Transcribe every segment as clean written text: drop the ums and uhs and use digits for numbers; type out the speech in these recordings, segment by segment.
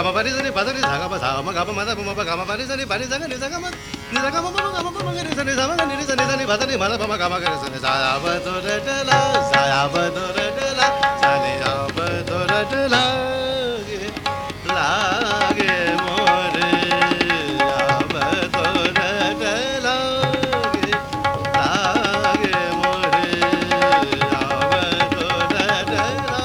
ga ma pa ni sa ni pa sa ni sa ma ga pa ma da pa ma pa ga ma pa ni sa ni pa ni sa ga ni sa ga ma ni sa ga ma pa ga ma pa ma ga ni sa ni sa ma ga ni sa ni pa sa ni ma da pa ma ga ma ga ni sa ni sa ya ba do re de la sa ya ba do re de la sa ni ya ba do re de la ge more ya ba do re de la ge more ya ba do re de la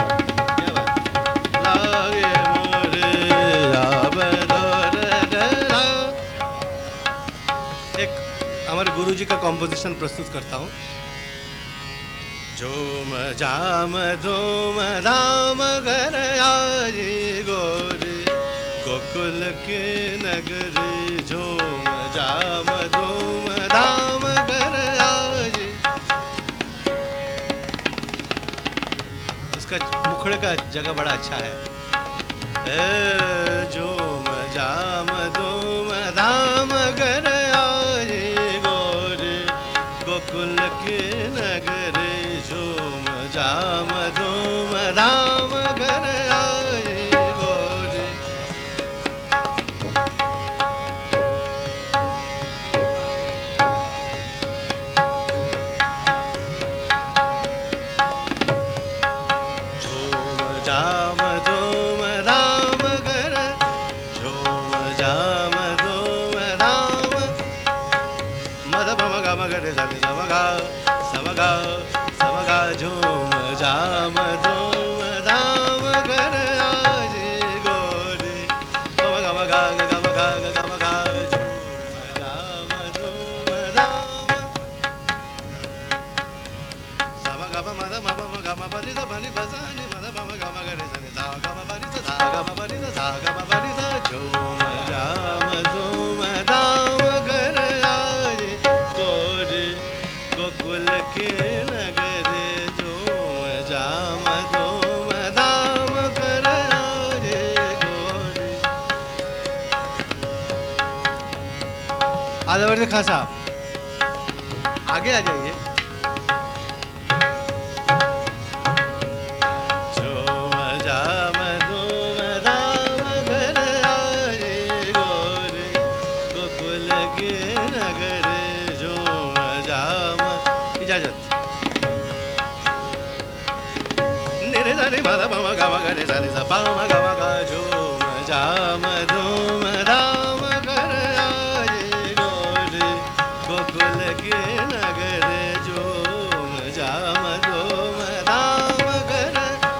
एक हमारे गुरुजी का composition प्रस्तुत करता हूँ। झूम झाम धूम धाम घर आई गोरी गोकुल के नगरी झूम झाम धूम धाम घर आई। उसका मुखड़े का जगह बड़ा अच्छा है। झूम झाम धूम धाम घर आई गोरी गोकुल के नगरी झूम झाम धूम धाम घर आई गोरी। झूम झाम धूम धाम घर झूम झाम धूम धाम मद पम ग म ग रे सा नि सा म गा सा म गा सा म गा झूम झाम धूम धाम घर आई गोरी पम ग म गा ग ग म गा ग ग म गा झूम झाम धूम धाम सा म गा प म द म प म ग म प नि सा प नि प सा नि म द प म ग म ग रे सा नि सा ग म प नि सा सा ग म प नि सा सा ग म प नि सा झूम झाम धूम धाम घर आई गोरी गोकुल के नगरी झूम झाम धूम धाम घर आई गोरी। आदवर्दी खान साहब आगे आ जाइए। झूम झाम धूम धाम घर आई गोरी गोकुल के नगरी झूम झाम। इजाजत। निरे सा नि मा दा प म ग म ग रे सा नि सा प म ग म ग झूम झाम धूम धाम घर आई गोरी गोकुल के नगरी झूम झाम धूम धाम घर।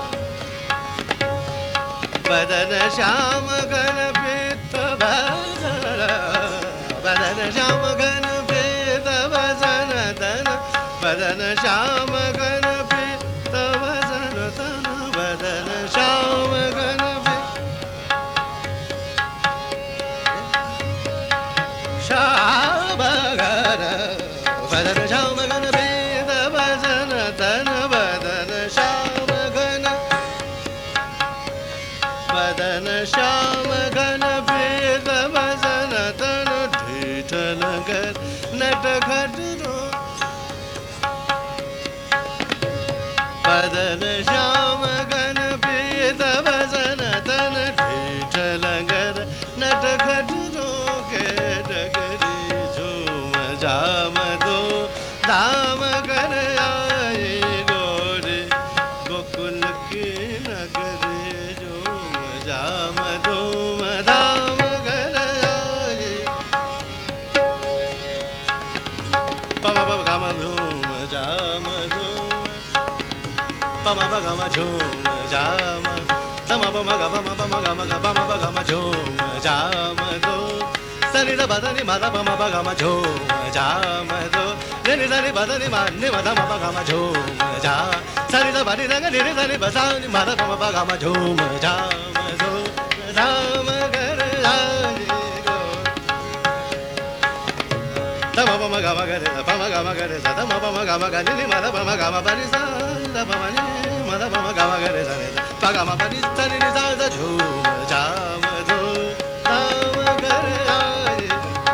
बदन श्याम घन पीत भसन बदन श्याम घन पीत भसन तन बदन श्याम घन पीत भसन तन बदन श्याम घन श्याम घन बदन श्याम घन पीत भसन तन बदन श्याम घन बदन श्याम घन पीत भसन तन ढीठ नगर नट खट रो बदन श्याम घन पीत भसन तन ढीठ नगर नट खट रो के डगरी झूम झाम दो धाम घर आई गोरी गोकुल के नगरी झूम झाम धूम धाम घर आई। पम प ग म झूम झाम धूम पम प ग म झूम झाम तम प म ग प म प म ग म ग प म प ग म झूम झाम दो सा नि द प द नि म द प म प ग म झूम झाम दो नि नि सा नि प द नि म नि म द म प ग म झूम झा सा नि द प नि द ग नि नि सा नि प सा नि म द प म प ग म झूम झाम दो धाम घर आई गो तम प म ग म ग रे प म ग म ग रे सा तम प म ग म ग नि नि म द प म ग म प नि सा द प म नि म द प म ग म ग रे सा नि प ग म प नि सा नि नि सा द झूम झाम दो धाम घर आई।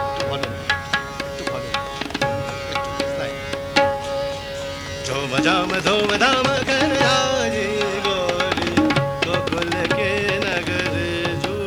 झूम झाम धूम धाम घर आई गोरी गोकुल के नगरी झूम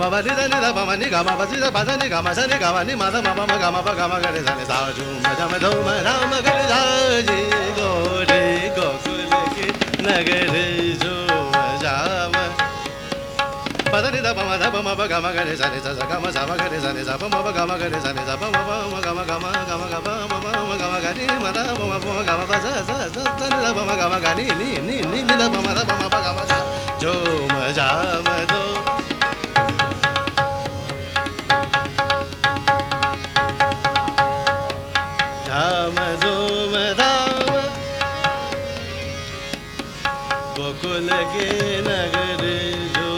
ma ba ni da ni da pa ma ni ga ma ba si da pa da ni ga ma sa ni ga ma ni ma da ma pa ma ga ma ga re sa ni sa ju ma ja ma do ma ra ma ga re sa ji go re gokul ke nagar jo ma ja ma pa da ni da pa ma ga ma ga re sa ni sa ga ma ga re sa ni sa pa ma ga ma ga re sa ni sa pa ma ga ma ga ma ga ma ga ni ma da pa ma ga ma ba sa da ni da pa ma ga ma ga ni da pa ma ga ma sa jo ma ja ma do Gokul के नगर जो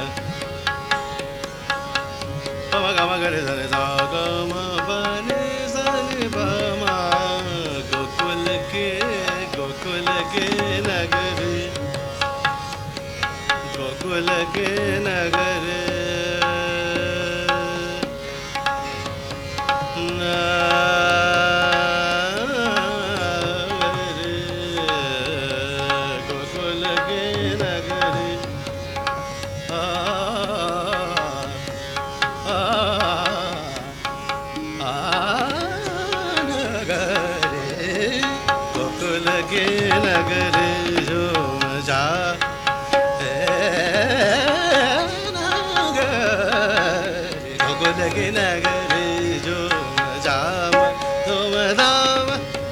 पम गम गरे सने सा गम बने सने पमा गोकुल के नगर नगर जो मजा गोकुल के नगर जो मजा तुम दाम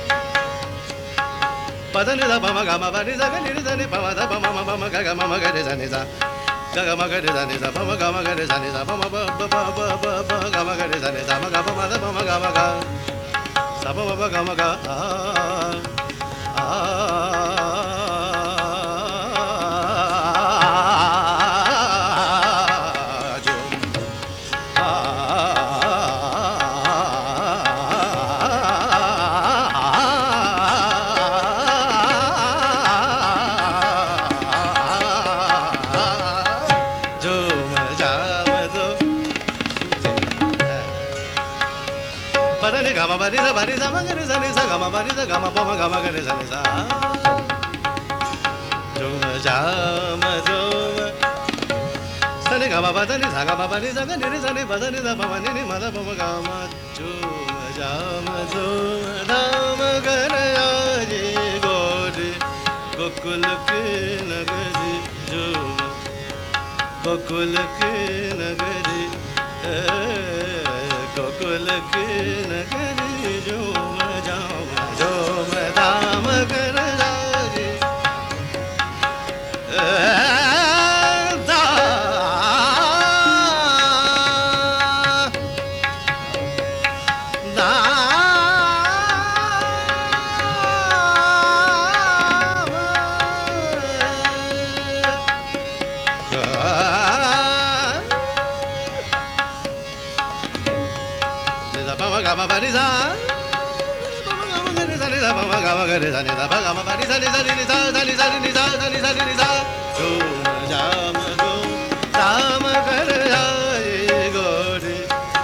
पद नि दा पम गा म प नि सा ग नि सा नि प म दा प म म प म ग ग म म ग रे सा नि सा ग ग म ग रे सा नि सा प म ग म ग रे सा नि सा प म प प प प प ग म ग रे सा नि सा म ग प म दा प म ग म ग सा प म प ग म ग Bari sa ma ga re sa ni sa ga ma bari sa ga ma pa ma ga ma ga re sa ni sa jo ma ja ma jo sa ni ga ma pa da ni sa ga ma pa ni sa ga ni re sa ni pa da ni sa pa ma ni ni ma da pa ma ga ma jo ma ja ma jo da ma ga re a ji go re gokul ke nagari jo gokul ke nagari Gokul के नगरी जो दाम कर जाजी Gama bari sa, gama gare sa ni sa, gama gama gare sa ni sa, gama bari sa ni sa ni sa, sa ni sa ni sa, sa ni sa ni sa. Jo jam jo tam kar jaaye gori.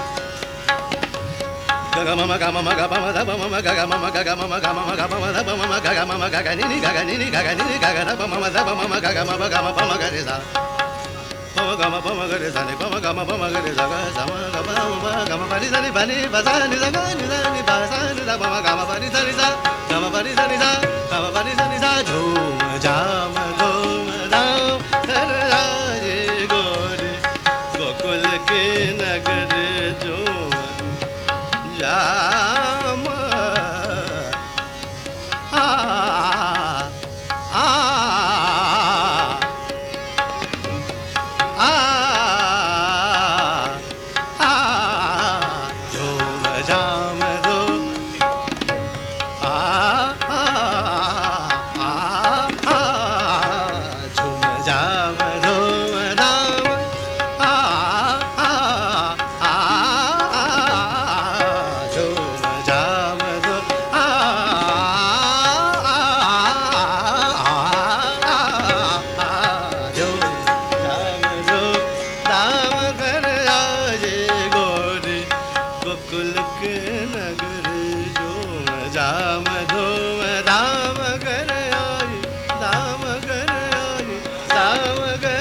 Gama ma gama ma gama ma da ma ma gama ma gama ma gama ma gama ma da ma ma gama ma gaga ni gaga ni gaga ni gaga da ma ma da ma ma gama ma gama ma gare sa. Pama gama gare sa ni pama gama gare sa ga sa ma gama bari sa ni bani ba sa ni sa ga ni sa ni ba sa ni sa pama gama bari sa ni sa gama bari sa ni sa gama bari sa ni sa jo ma ja ma go ma da kar jaaye gori gokul ke nagar jo ja ma Gokul के नगर जो जाम धूम धाम कर आई, धाम कर आई, धाम कर